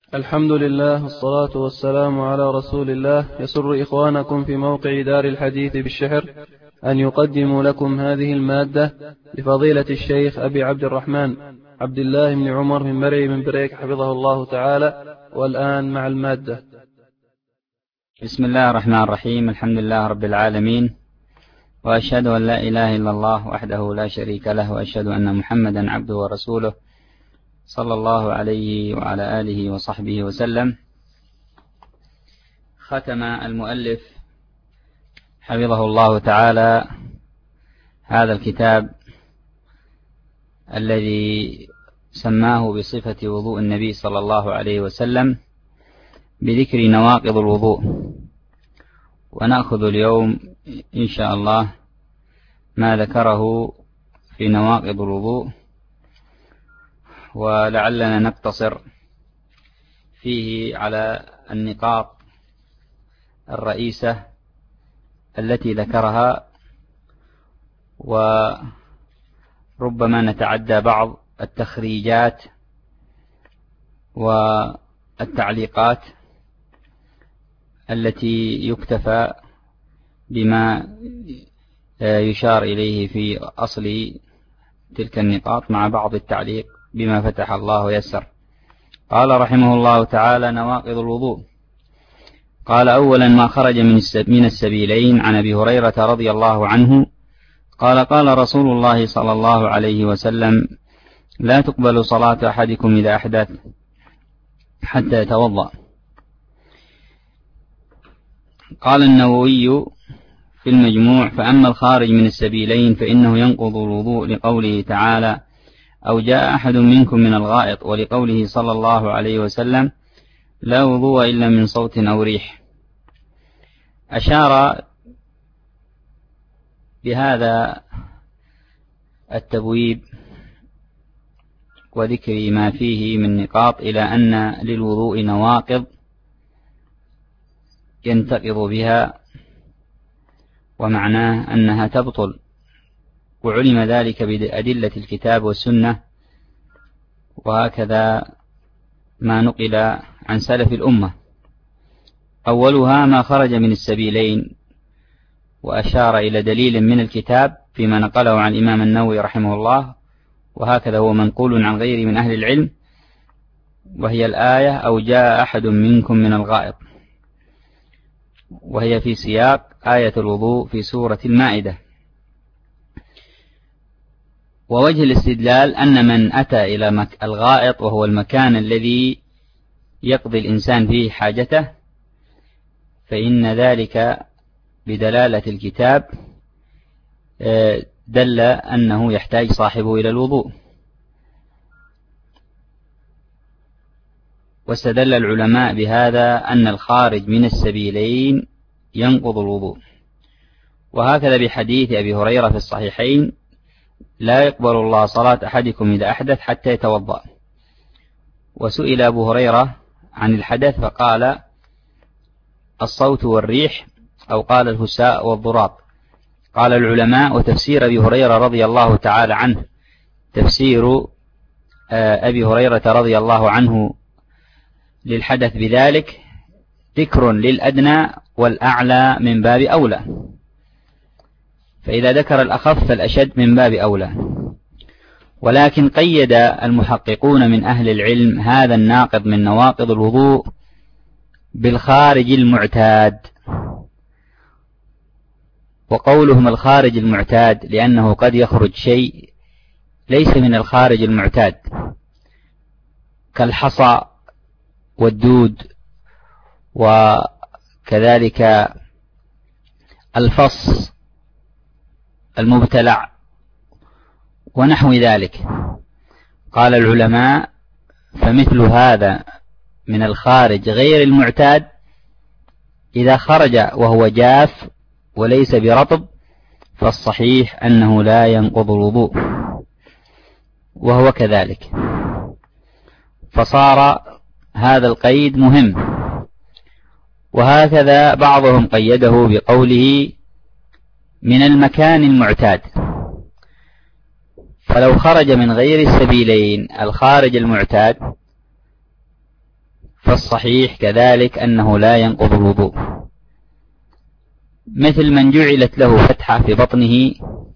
الحمد لله والصلاة والسلام على رسول الله. يسر إخوانكم في موقع دار الحديث بالشحر أن يقدموا لكم هذه المادة لفضيلة الشيخ أبي عبد الرحمن عبد الله بن عمر من مرعي من بريك حفظه الله تعالى. والآن مع المادة. بسم الله الرحمن الرحيم. الحمد لله رب العالمين، وأشهد أن لا إله إلا الله وحده لا شريك له، وأشهد أن محمدا عبده ورسوله صلى الله عليه وعلى آله وصحبه وسلم. ختم المؤلف حفظه الله تعالى هذا الكتاب الذي سماه بصفة وضوء النبي صلى الله عليه وسلم بذكر نواقض الوضوء، ونأخذ اليوم إن شاء الله ما ذكره في نواقض الوضوء، ولعلنا نقتصر فيه على النقاط الرئيسة التي ذكرها، وربما نتعدى بعض التخريجات والتعليقات التي يكتفى بما يشار إليه في أصل تلك النقاط مع بعض التعليق بما فتح الله ويسر. قال رحمه الله تعالى: نواقض الوضوء. قال: أولا ما خرج من السبيلين. عن أبي هريرة رضي الله عنه قال: قال رسول الله صلى الله عليه وسلم: لا تقبل صلاة أحدكم إذا أحدث حتى يتوضأ. قال النووي في المجموع: فأما الخارج من السبيلين فإنه ينقض الوضوء لقوله تعالى: أو جاء أحد منكم من الغائط، ولقوله صلى الله عليه وسلم: لا وضوء إلا من صوت أو ريح. أشار بهذا التبويب وذكر ما فيه من نقاط إلى أن للوضوء نواقض ينتقض بها، ومعناه أنها تبطل، وعلم ذلك بأدلة الكتاب والسنة، وهكذا ما نقل عن سلف الأمة. أولها ما خرج من السبيلين، وأشار إلى دليل من الكتاب فيما نقله عن الإمام النووي رحمه الله، وهكذا هو منقول عن غيره من أهل العلم، وهي الآية: أو جاء أحد منكم من الغائط، وهي في سياق آية الوضوء في سورة المائدة. ووجه الاستدلال أن من أتى إلى الغائط، وهو المكان الذي يقضي الإنسان فيه حاجته، فإن ذلك بدلالة الكتاب دل أنه يحتاج صاحبه إلى الوضوء. واستدل العلماء بهذا أن الخارج من السبيلين ينقض الوضوء، وهكذا بحديث أبي هريرة في الصحيحين: لا يقبل الله صلاة أحدكم إذا أحدث حتى يتوضأ. وسئل أبو هريرة عن الحدث فقال: الصوت والريح، أو قال الهساء والضراب. قال العلماء: وتفسير أبي هريرة رضي الله تعالى عنه، تفسير أبي هريرة رضي الله عنه للحدث بذلك ذكر للأدنى والأعلى من باب أولى، فإذا ذكر الأخف فالأشد من باب أولى. ولكن قيد المحققون من أهل العلم هذا الناقض من نواقض الوضوء بالخارج المعتاد. وقولهم الخارج المعتاد لأنه قد يخرج شيء ليس من الخارج المعتاد، كالحصى والدود، وكذلك الفص المبتلع ونحو ذلك. قال العلماء: فمثل هذا من الخارج غير المعتاد إذا خرج وهو جاف وليس برطب فالصحيح أنه لا ينقض الوضوء، وهو كذلك. فصار هذا القيد مهم. وهكذا بعضهم قيده بقوله: من المكان المعتاد. فلو خرج من غير السبيلين الخارج المعتاد فالصحيح كذلك أنه لا ينقض الوضوء، مثل من جعلت له فتحة في بطنه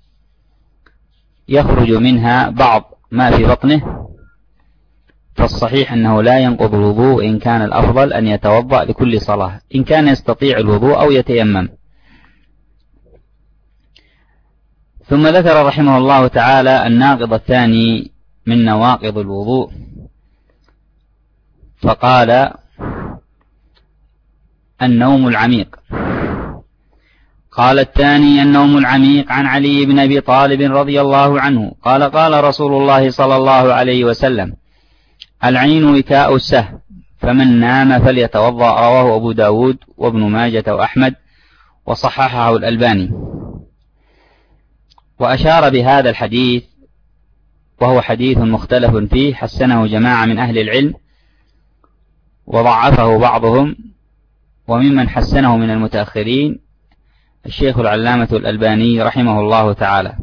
يخرج منها بعض ما في بطنه، فالصحيح أنه لا ينقض الوضوء، إن كان الأفضل أن يتوضأ لكل صلاة إن كان يستطيع الوضوء أو يتيمم. ثم ذكر رحمه الله تعالى الناقض الثاني من نواقض الوضوء، فقال النوم العميق. قال الثاني النوم العميق عن علي بن أبي طالب رضي الله عنه قال قال رسول الله صلى الله عليه وسلم: العين وكاء السهم، فمن نام فليتوضأ. رواه أبو داود وابن ماجة وأحمد وصححه الألباني. وأشار بهذا الحديث، وهو حديث مختلف فيه، حسنه جماعة من أهل العلم وضعفه بعضهم، وممن حسنه من المتأخرين الشيخ العلامة الألباني رحمه الله تعالى.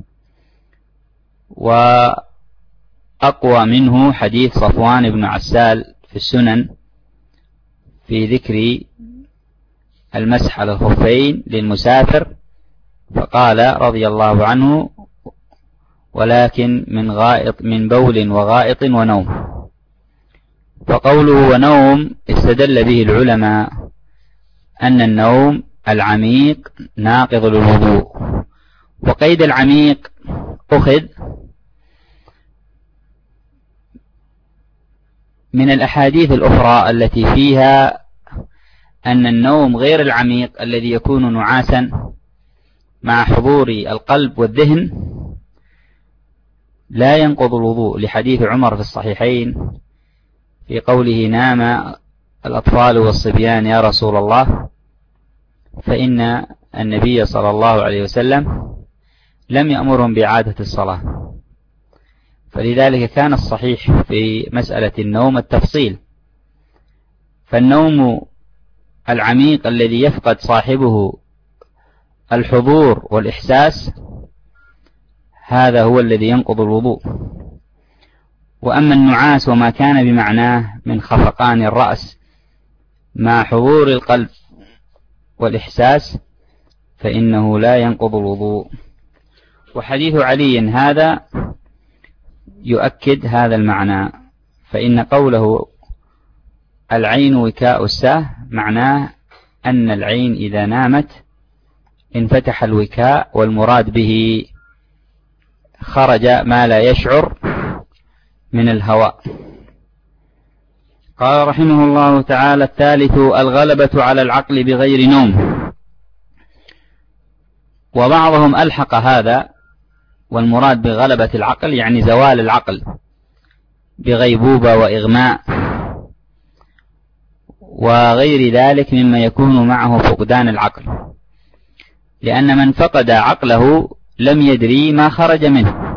وأقوى منه حديث صفوان بن عسال في السنن في ذكر المسح على الخفين للمسافر، فقال رضي الله عنه: ولكن من بول وغائط ونوم. فقوله ونوم استدل به العلماء أن النوم العميق ناقض للوضوء. وقيد العميق أخذ من الأحاديث الأخرى التي فيها أن النوم غير العميق الذي يكون نعاسا مع حضور القلب والذهن لا ينقض الوضوء، لحديث عمر في الصحيحين في قوله: نام الأطفال والصبيان يا رسول الله، فإن النبي صلى الله عليه وسلم لم يأمرهم بإعادة الصلاة. فلذلك كان الصحيح في مسألة النوم التفصيل. فالنوم العميق الذي يفقد صاحبه الحضور والإحساس هذا هو الذي ينقض الوضوء. وأما النعاس وما كان بمعناه من خفقان الرأس مع حضور القلب والإحساس فإنه لا ينقض الوضوء. وحديث علي هذا يؤكد هذا المعنى، فإن قوله العين وكاء السهم معناه أن العين إذا نامت انفتح الوكاء، والمراد به خرج ما لا يشعر من الهواء. قال رحمه الله تعالى: الثالث الغلبة على العقل بغير نوم. وبعضهم ألحق هذا، والمراد بغلبة العقل يعني زوال العقل بغيبوبة وإغماء وغير ذلك مما يكون معه فقدان العقل، لأن من فقد عقله لم يدري ما خرج منه.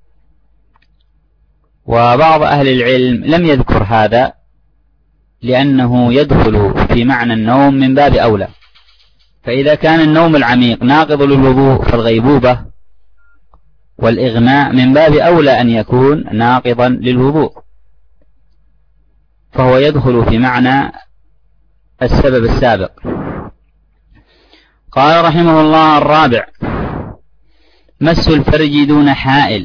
وبعض أهل العلم لم يذكر هذا لأنه يدخل في معنى النوم من باب أولى. فإذا كان النوم العميق ناقض للوضوء فالغيبوبة والإغماء من باب أولى أن يكون ناقضا للوضوء، فهو يدخل في معنى السبب السابق. قال رحمه الله: الرابع مس الفرج دون حائل.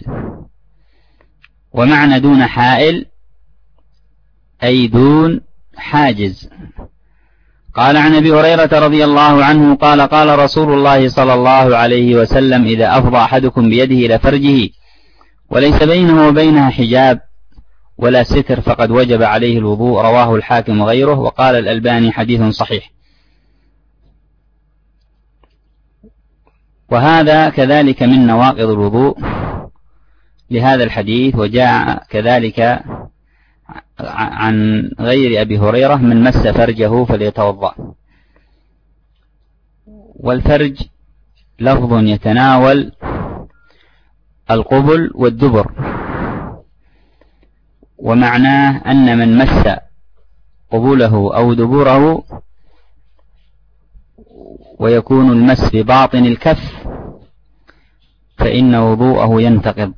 ومعنى دون حائل أي دون حاجز. قال عن أبي هريرة رضي الله عنه قال: قال رسول الله صلى الله عليه وسلم: إذا أفضى أحدكم بيده إلى فرجه وليس بينه وبينها حجاب ولا ستر فقد وجب عليه الوضوء. رواه الحاكم وغيره. وقال الألباني: حديث صحيح. وهذا كذلك من نواقض الوضوء لهذا الحديث. وجاء كذلك عن غير أبي هريرة: من مس فرجه فليتوضأ. والفرج لفظ يتناول القبل والدبر، ومعناه أن من مس قبوله أو دبره ويكون المس بباطن الكف فإن وضوءه ينتقض.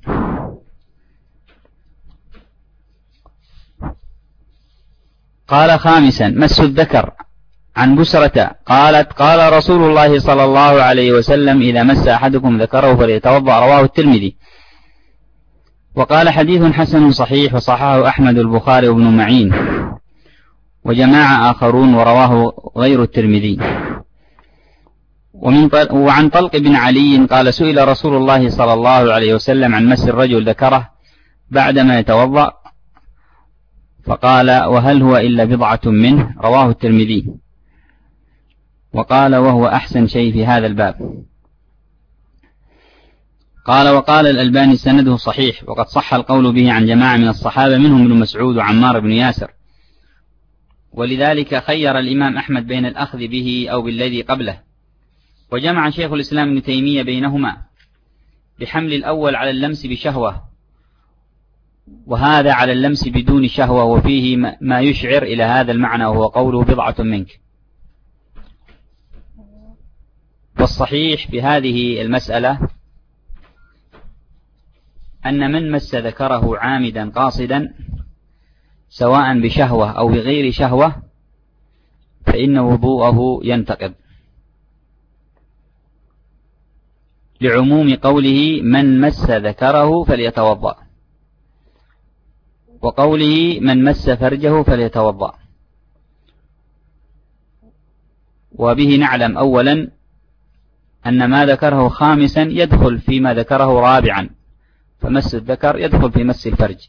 قال خامسا مس الذكر. عن بسرة قالت قال رسول الله صلى الله عليه وسلم إذا مس أحدكم ذكره فليتوضأ، رواه الترمذي. وقال حديث حسن صحيح وصححه أحمد البخاري وابن معين وجماعة آخرون ورواه غير الترمذي. وعن طلق بن علي قال سئل رسول الله صلى الله عليه وسلم عن مس الرجل ذكره بعدما يتوضأ فقال وهل هو إلا بضعة منه، رواه الترمذي. وقال وهو أحسن شيء في هذا الباب. قال وقال الألباني سنده صحيح، وقد صح القول به عن جماعة من الصحابة منهم ابن مسعود وعمار بن ياسر، ولذلك خير الإمام أحمد بين الأخذ به أو بالذي قبله. وجمع شيخ الإسلام ابن تيمية بينهما بحمل الأول على اللمس بشهوة، وهذا على اللمس بدون شهوة، وفيه ما يشعر إلى هذا المعنى وهو قوله بضعة منك. والصحيح بهذه المسألة أن من مس ذكره عامدا قاصدا سواء بشهوة أو بغير شهوة فإن وضوءه ينتقض، لعموم قوله من مس ذكره فليتوضأ، وقوله من مس فرجه فليتوضأ. وبه نعلم أولا أن ما ذكره خامسا يدخل فيما ذكره رابعا، فمس الذكر يدخل في مس الفرج.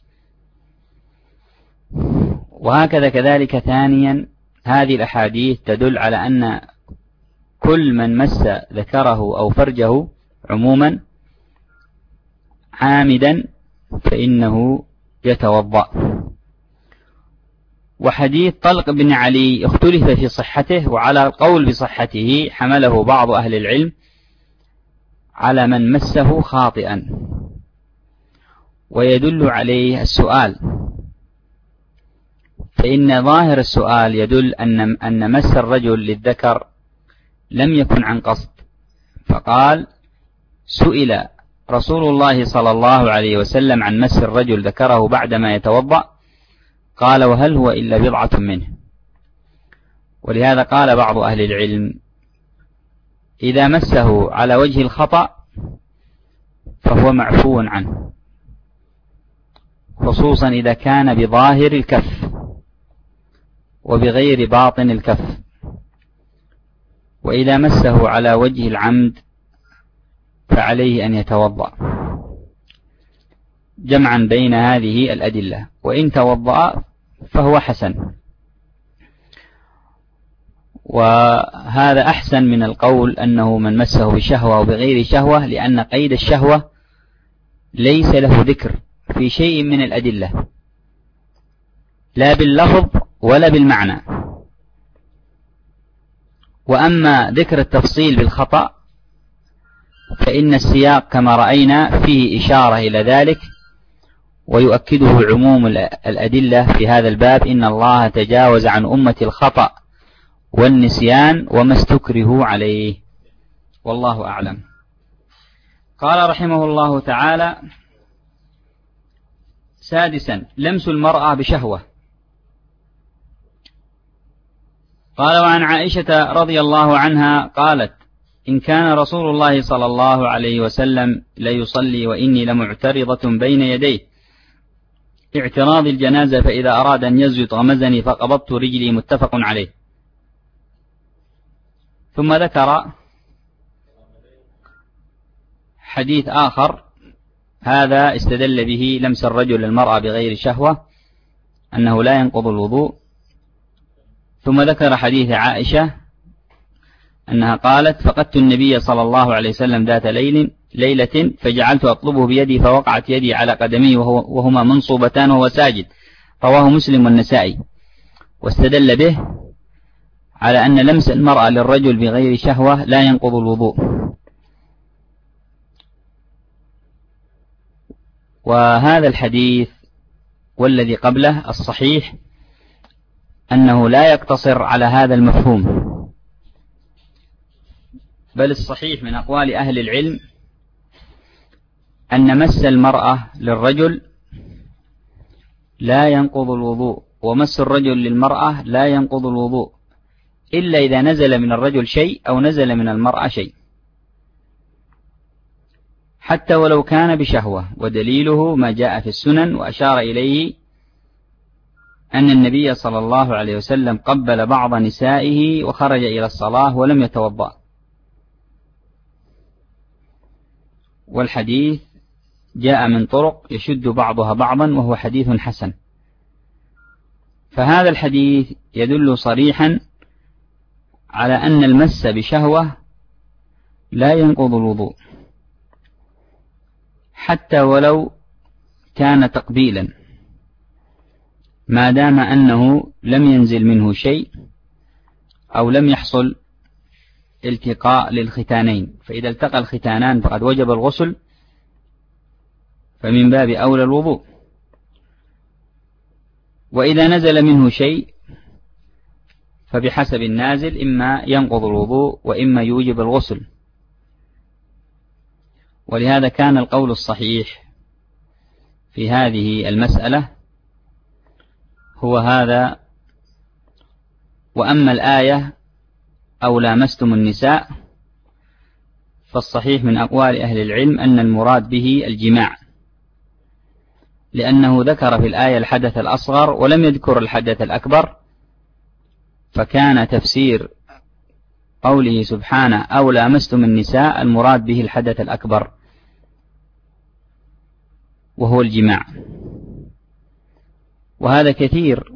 وهكذا كذلك ثانيا هذه الأحاديث تدل على أن كل من مس ذكره أو فرجه عموما عامدا فإنه يتوضأ. وحديث طلق بن علي اختلف في صحته، وعلى القول بصحته حمله بعض أهل العلم على من مسه خاطئا، ويدل عليه السؤال، فإن ظاهر السؤال يدل أن مس الرجل للذكر لم يكن عن قصد. فقال سئل رسول الله صلى الله عليه وسلم عن مس الرجل ذكره بعدما يتوضأ قال وهل هو إلا بضعة منه. ولهذا قال بعض أهل العلم إذا مسه على وجه الخطأ فهو معفو عنه، خصوصا إذا كان بظاهر الكف وبغير باطن الكف. وإذا مسه على وجه العمد فعليه أن يتوضأ، جمعا بين هذه الأدلة، وإن توضأ فهو حسن. وهذا أحسن من القول أنه من مسه بشهوة وبغير شهوة، لأن قيد الشهوة ليس له ذكر في شيء من الأدلة، لا باللفظ ولا بالمعنى. وأما ذكر التفصيل بالخطأ فإن السياق كما رأينا فيه إشارة إلى ذلك، ويؤكده عموم الأدلة في هذا الباب إن الله تجاوز عن أمة الخطأ والنسيان وما استكرهوا عليه، والله أعلم. قال رحمه الله تعالى سادسا لمس المرأة بشهوة. قال وعن عائشة رضي الله عنها قالت إن كان رسول الله صلى الله عليه وسلم ليصلي وإني لمعترضة بين يديه اعتراض الجنازة، فإذا أراد أن يسجد غمزني فقبضت رجلي، متفق عليه. ثم ذكر حديث آخر هذا استدل به لمس الرجل المرأة بغير شهوة أنه لا ينقض الوضوء. ثم ذكر حديث عائشة أنها قالت فقدت النبي صلى الله عليه وسلم ذات ليلة فجعلت أطلبه بيدي فوقعت يدي على قدمي وهما منصوبتان وهو ساجد، رواه مسلم والنسائي. واستدل به على أن لمس المرأة للرجل بغير شهوة لا ينقض الوضوء. وهذا الحديث والذي قبله الصحيح أنه لا يقتصر على هذا المفهوم، بل الصحيح من أقوال أهل العلم أن مس المرأة للرجل لا ينقض الوضوء ومس الرجل للمرأة لا ينقض الوضوء إلا إذا نزل من الرجل شيء أو نزل من المرأة شيء، حتى ولو كان بشهوة. ودليله ما جاء في السنن وأشار إليه أن النبي صلى الله عليه وسلم قبل بعض نسائه وخرج إلى الصلاة ولم يتوضأ. والحديث جاء من طرق يشد بعضها بعضا وهو حديث حسن. فهذا الحديث يدل صريحا على أن المس بشهوة لا ينقض الوضوء حتى ولو كان تقبيلا، ما دام أنه لم ينزل منه شيء أو لم يحصل التقاء للختانين. فإذا التقى الختانان فقد وجب الغسل، فمن باب أولى الوضوء. وإذا نزل منه شيء فبحسب النازل إما ينقض الوضوء وإما يوجب الغسل. ولهذا كان القول الصحيح في هذه المسألة هو هذا. وأما الآية أو لامستم النساء فالصحيح من أقوال أهل العلم أن المراد به الجماع، لأنه ذكر في الآية الحدث الأصغر ولم يذكر الحدث الأكبر، فكان تفسير قوله سبحانه أو لامستم النساء المراد به الحدث الأكبر وهو الجماع. وهذا كثير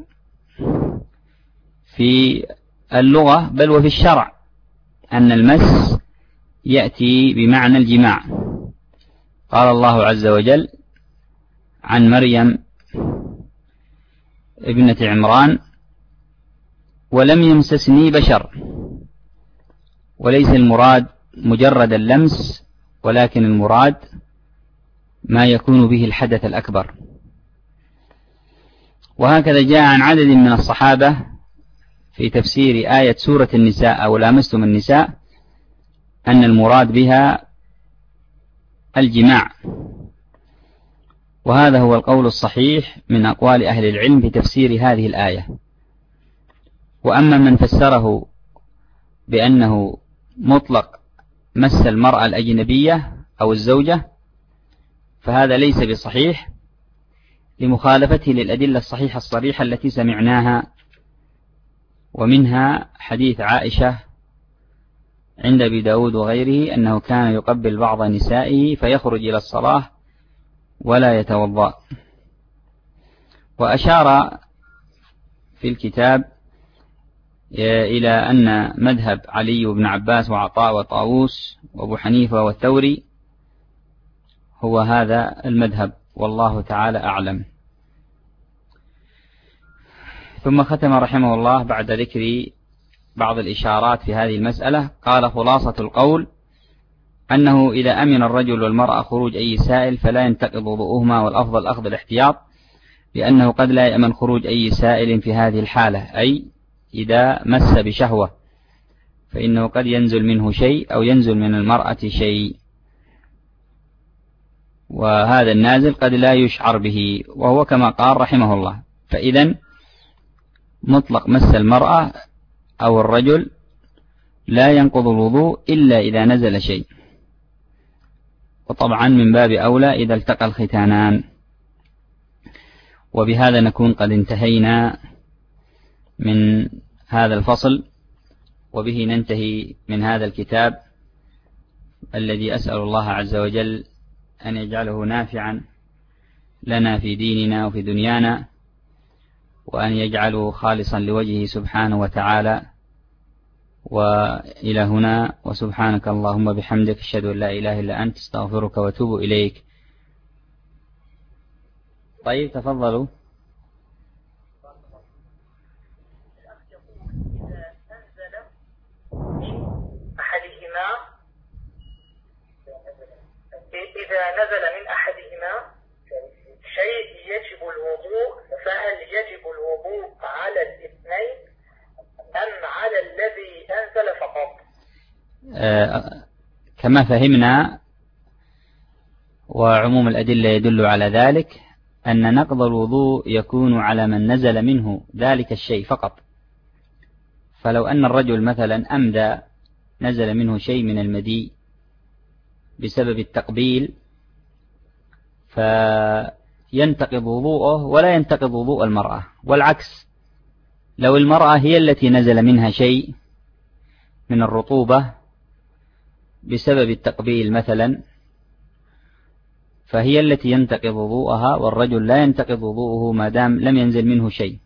في اللغة بل وفي الشرع أن المس يأتي بمعنى الجماع. قال الله عز وجل عن مريم ابنة عمران ولم يمسسني بشر، وليس المراد مجرد اللمس، ولكن المراد ما يكون به الحدث الأكبر. وهكذا جاء عن عدد من الصحابة في تفسير آية سورة النساء أو لامستم النساء أن المراد بها الجماع. وهذا هو القول الصحيح من أقوال أهل العلم في تفسير هذه الآية. وأما من فسره بأنه مطلق مس المرأة الأجنبية أو الزوجة فهذا ليس بصحيح، لمخالفته للأدلة الصحيحة الصريحة التي سمعناها، ومنها حديث عائشة عند أبي داود وغيره أنه كان يقبل بعض نسائه فيخرج إلى الصلاة ولا يتوضأ. وأشار في الكتاب إلى أن مذهب علي بن عباس وعطاء وطاووس وأبو حنيفة والثوري هو هذا المذهب، والله تعالى أعلم. ثم ختم رحمه الله بعد ذكر بعض الإشارات في هذه المسألة قال: خلاصة القول أنه إذا أمن الرجل والمرأة خروج أي سائل فلا ينتقض وضوءهما، والأفضل أخذ الاحتياط، لأنه قد لا يأمن خروج أي سائل في هذه الحالة، أي إذا مس بشهوة، فإنه قد ينزل منه شيء أو ينزل من المرأة شيء، وهذا النازل قد لا يشعر به، وهو كما قال رحمه الله. فإذا مطلق مس المرأة أو الرجل لا ينقض الوضوء إلا إذا نزل شيء، وطبعا من باب أولى إذا التقى الختانان. وبهذا نكون قد انتهينا من هذا الفصل، وبه ننتهي من هذا الكتاب الذي أسأل الله عز وجل أن يجعله نافعا لنا في ديننا وفي دنيانا، وأن يجعله خالصا لوجهه سبحانه وتعالى. وإلى هنا، وسبحانك اللهم بحمدك، أشهد أن لا إله إلا أنت، استغفرك وأتوب إليك. طيب تفضلوا. إذا نزل من أحدهما شيء يجب الوضوء، فهل يجب الوضوء على الاثنين أم على الذي أنزل فقط؟ كما فهمنا وعموم الأدلة يدل على ذلك، أن نقض الوضوء يكون على من نزل منه ذلك الشيء فقط. فلو أن الرجل مثلا أمدى نزل منه شيء من المدي بسبب التقبيل فينتقض وضوءه ولا ينتقض وضوء المرأة، والعكس لو المرأة هي التي نزل منها شيء من الرطوبة بسبب التقبيل مثلا فهي التي ينتقض وضوءها، والرجل لا ينتقض وضوءه ما دام لم ينزل منه شيء.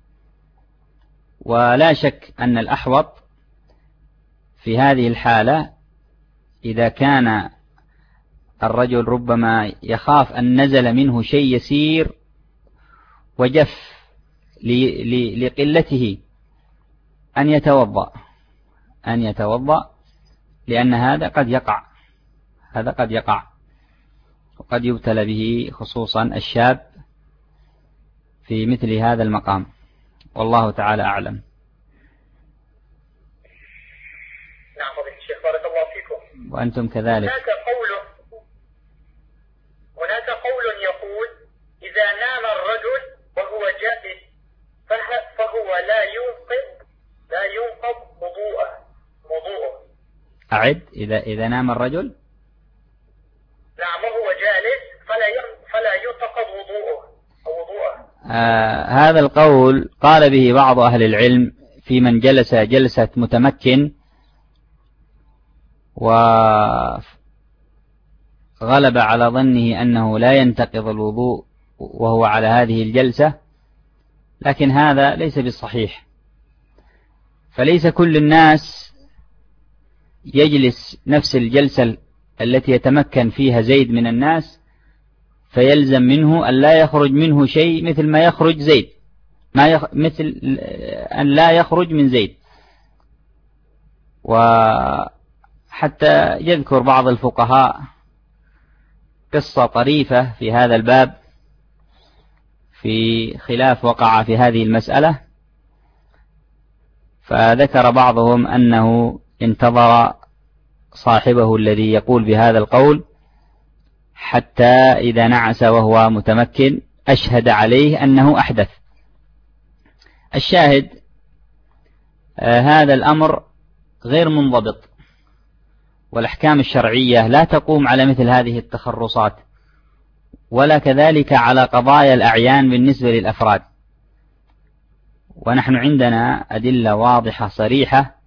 ولا شك أن الأحوط في هذه الحالة إذا كان الرجل ربما يخاف أن نزل منه شيء يسير وجف لقلته أن يتوضأ لأن هذا قد يقع وقد يبتلى به خصوصا الشاب في مثل هذا المقام، والله تعالى أعلم. نعم فضيلة الشيخ بارك الله فيكم. وأنتم كذلك. هناك قول يقول إذا نام الرجل وهو جالس فهو لا ينقض وضوءه. أعد. إذا نام الرجل نعم وهو جالس فلا ينتقض وضوءه. هذا القول قال به بعض أهل العلم في من جلس جلسة متمكن وغلب على ظنه أنه لا ينتقض الوضوء وهو على هذه الجلسة، لكن هذا ليس بالصحيح. فليس كل الناس يجلس نفس الجلسة التي يتمكن فيها زيد من الناس فيلزم منه أن لا يخرج منه شيء مثل ما يخرج زيد، مثل أن لا يخرج من زيد. وحتى يذكر بعض الفقهاء قصة طريفة في هذا الباب في خلاف وقع في هذه المسألة، فذكر بعضهم أنه انتظر صاحبه الذي يقول بهذا القول حتى إذا نعس وهو متمكن أشهد عليه أنه أحدث. الشاهد هذا الأمر غير منضبط، والأحكام الشرعية لا تقوم على مثل هذه التخرصات، ولا كذلك على قضايا الأعيان بالنسبة للأفراد. ونحن عندنا أدلة واضحة صريحة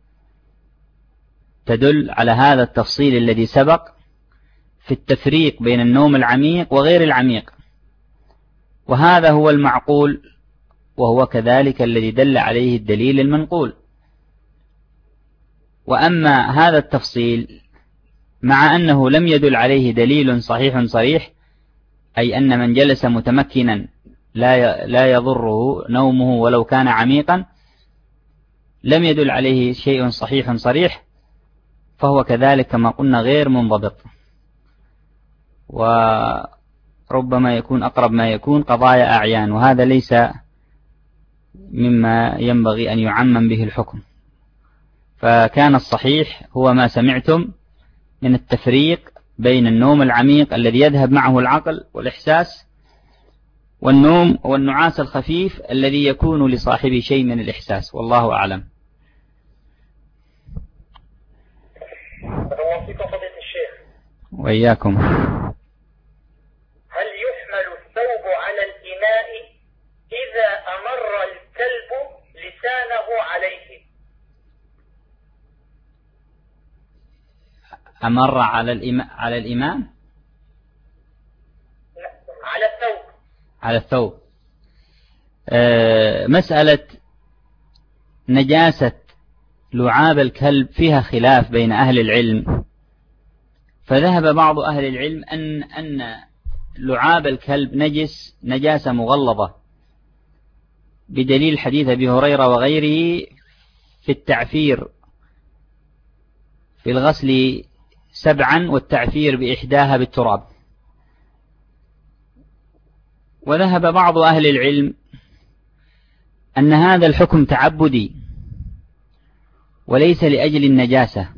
تدل على هذا التفصيل الذي سبق في التفريق بين النوم العميق وغير العميق، وهذا هو المعقول، وهو كذلك الذي دل عليه الدليل المنقول. وأما هذا التفصيل مع أنه لم يدل عليه دليل صحيح صريح، أي أن من جلس متمكنا لا يضره نومه ولو كان عميقا، لم يدل عليه شيء صحيح صريح، فهو كذلك كما قلنا غير منضبط، وربما يكون أقرب ما يكون قضايا أعيان، وهذا ليس مما ينبغي أن يعمم به الحكم. فكان الصحيح هو ما سمعتم من التفريق بين النوم العميق الذي يذهب معه العقل والإحساس، والنوم والنعاس الخفيف الذي يكون لصاحبه شيء من الإحساس، والله أعلم. وإياكم. هل يحمل الثوب على الإناء إذا أمر الكلب لسانه عليه؟ أمر على الإمام؟ على الثوب. مسألة نجاسة لعاب الكلب فيها خلاف بين أهل العلم، فذهب بعض أهل العلم أن لعاب الكلب نجاسة مغلظة، بدليل حديث أبي هريرة وغيره في التعفير في الغسل 7 والتعفير بإحداها بالتراب. وذهب بعض أهل العلم أن هذا الحكم تعبدي وليس لأجل النجاسة،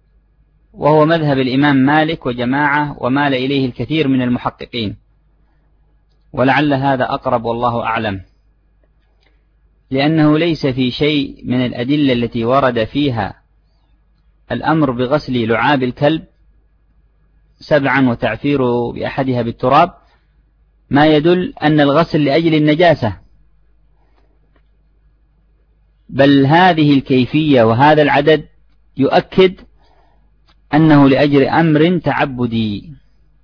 وهو مذهب الإمام مالك وجماعة ومال إليه الكثير من المحققين، ولعل هذا أقرب والله أعلم، لأنه ليس في شيء من الأدلة التي ورد فيها الأمر بغسل لعاب الكلب 7 وتعفيره بأحدها بالتراب ما يدل أن الغسل لأجل النجاسة، بل هذه الكيفية وهذا العدد يؤكد أنه لأجل أمر تعبدي.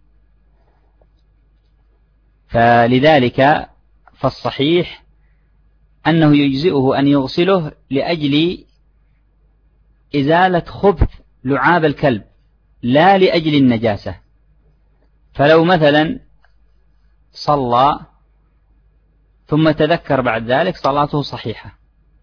فلذلك فالصحيح أنه يجزئه أن يغسله لأجل إزالة خبث لعاب الكلب لا لأجل النجاسة. فلو مثلا صلى ثم تذكر بعد ذلك صلاته صحيحة،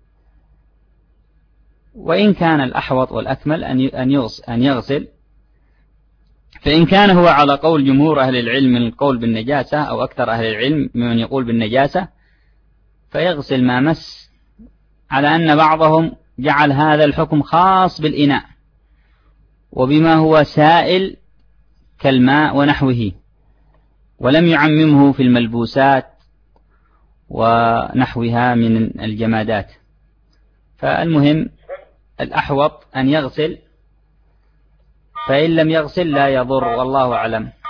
وإن كان الأحوط والأكمل أن يغسل، فإن كان هو على قول جمهور أهل العلم من القول بالنجاسة أو أكثر أهل العلم ممن يقول بالنجاسة فيغسل ما مس، على أن بعضهم جعل هذا الحكم خاص بالإناء وبما هو سائل كالماء ونحوه، ولم يعممه في الملبوسات ونحوها من الجمادات. فالمهم الأحوط أن يغسل، فإن لم يغسل لا يضر، والله أعلم.